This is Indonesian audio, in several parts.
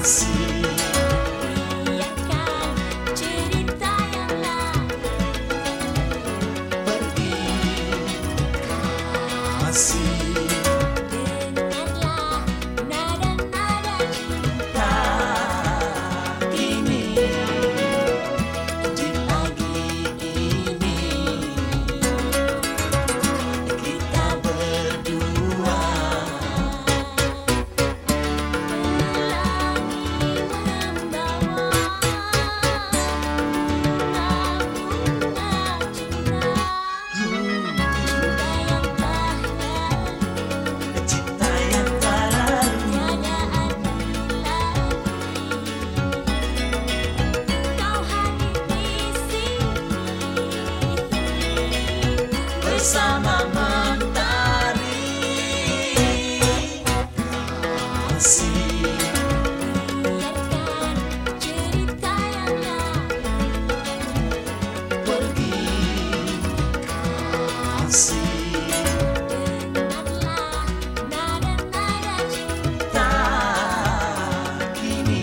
Biarkan cerita yang lalu pergi kasih. Dengarlah nada-nada cinta Kini di pagi ini kita berdua Pelangi membawa bunga-bunga cinta Cinta yang tak lalu cinta yang tak lalu Tiada arti lagi Kau hadir di sini bersama mentari kasih. Biarkan cerita yang lalu Pergi kasih. Dengarlah nada-nada cinta Tak kini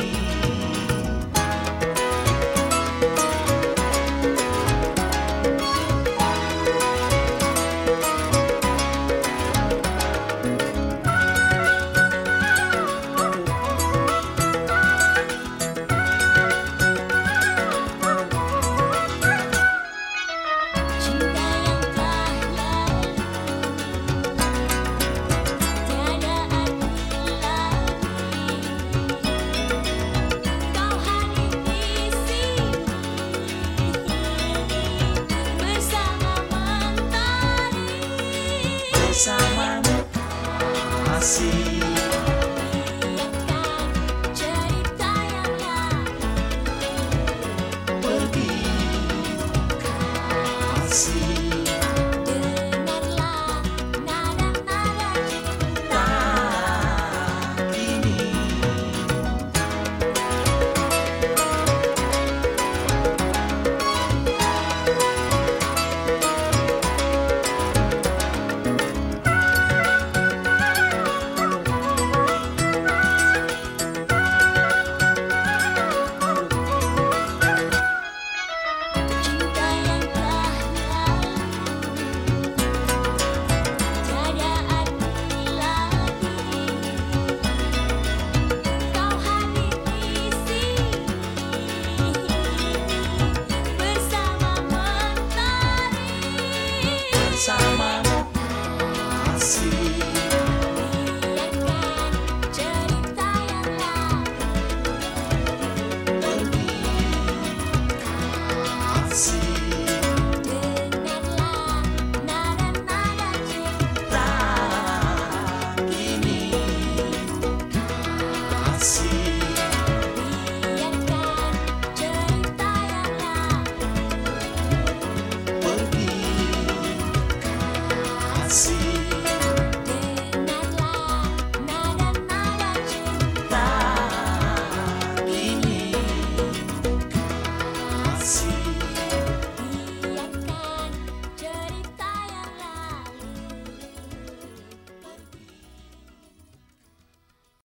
Cinta yang telah lalu Tiada arti lagi Kau hadir di sini Bersama mentari bersama kasih.